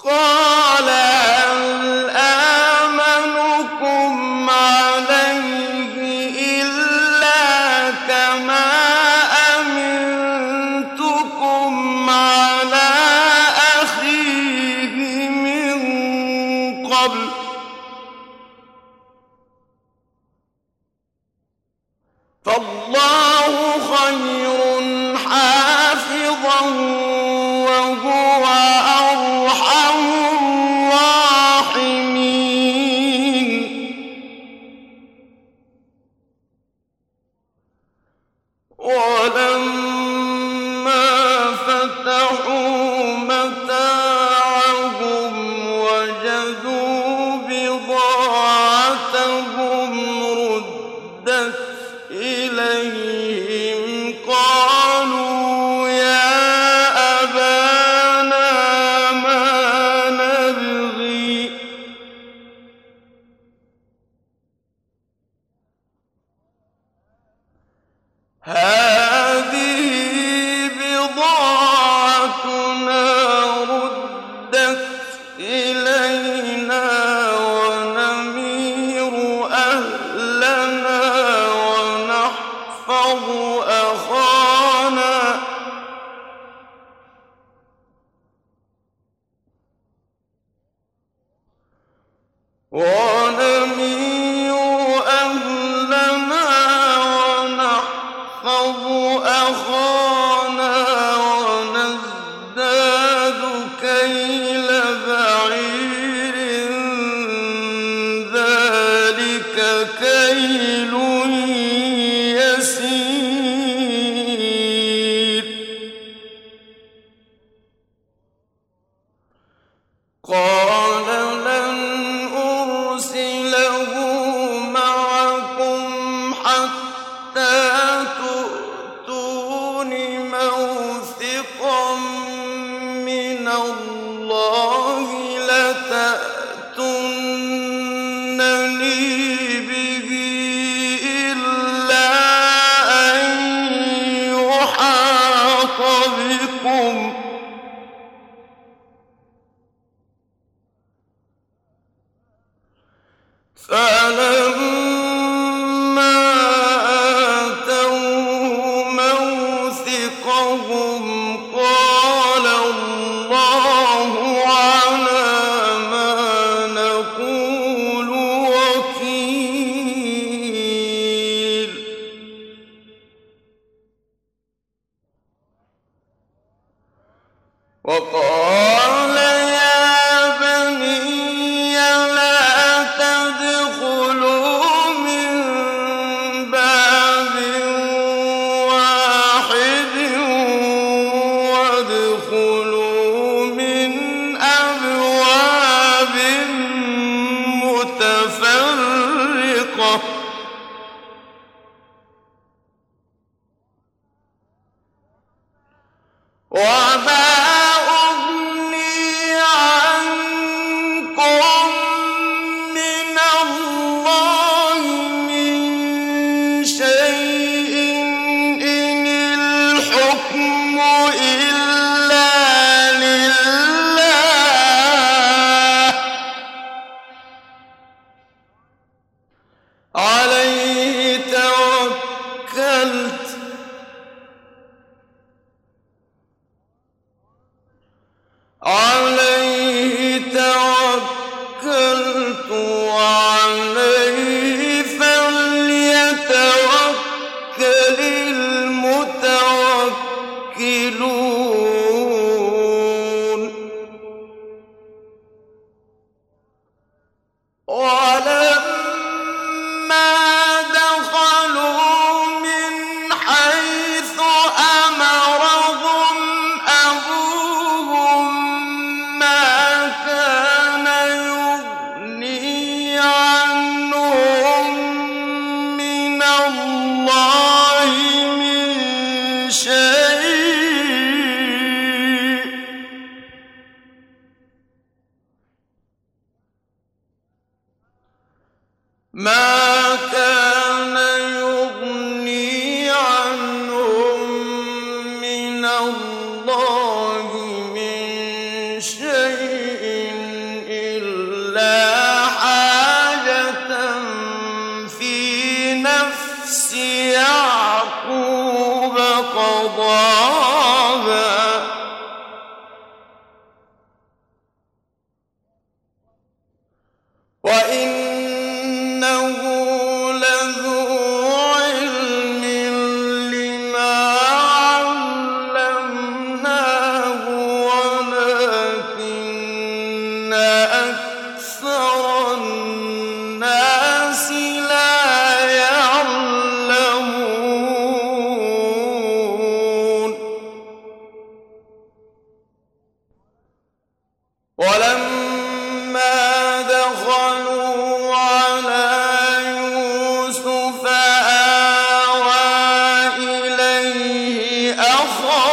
قال هل آمنكم عليه إلا كما أمنتكم على أخيه من قبل فالله خير حافظا وهو أرحم الراحمين. ولما فتحوا متاعهم وجدوا بضاعتهم ردت إليهم قالوا يا أبانا ما نبغي هذه بضاعتنا ردت إلينا ونمير أهلنا ونحفظ أخانا ونزداد كيل بعير ذلك كيل يسير. قال لن أرسله معكم حتى تؤتون موثقا من الله لتأتونني به إلا أن يحاط بكم فلما آتوه موثقهم قال الله على ما نقول وكيل. وقال يا بني لا تدخلوا من باب واحد وادخلوا من أبواب متفرقة وما أغني عنكم من الله من شيء إن الحكم إلا لله عليه توكلت وعليه فليتوكل المتوكلون. ولما دخلوا من حيث أمرهم أبوهم ما كان يغني عنهم من الله من شيء ما كان يغني عنهم من الله من شيء وضحاها وإنه لذو علم لما علمناه ولكن أكثر الناس لا يعلمون ولما دخلوا على يوسف آوى إليه أخاه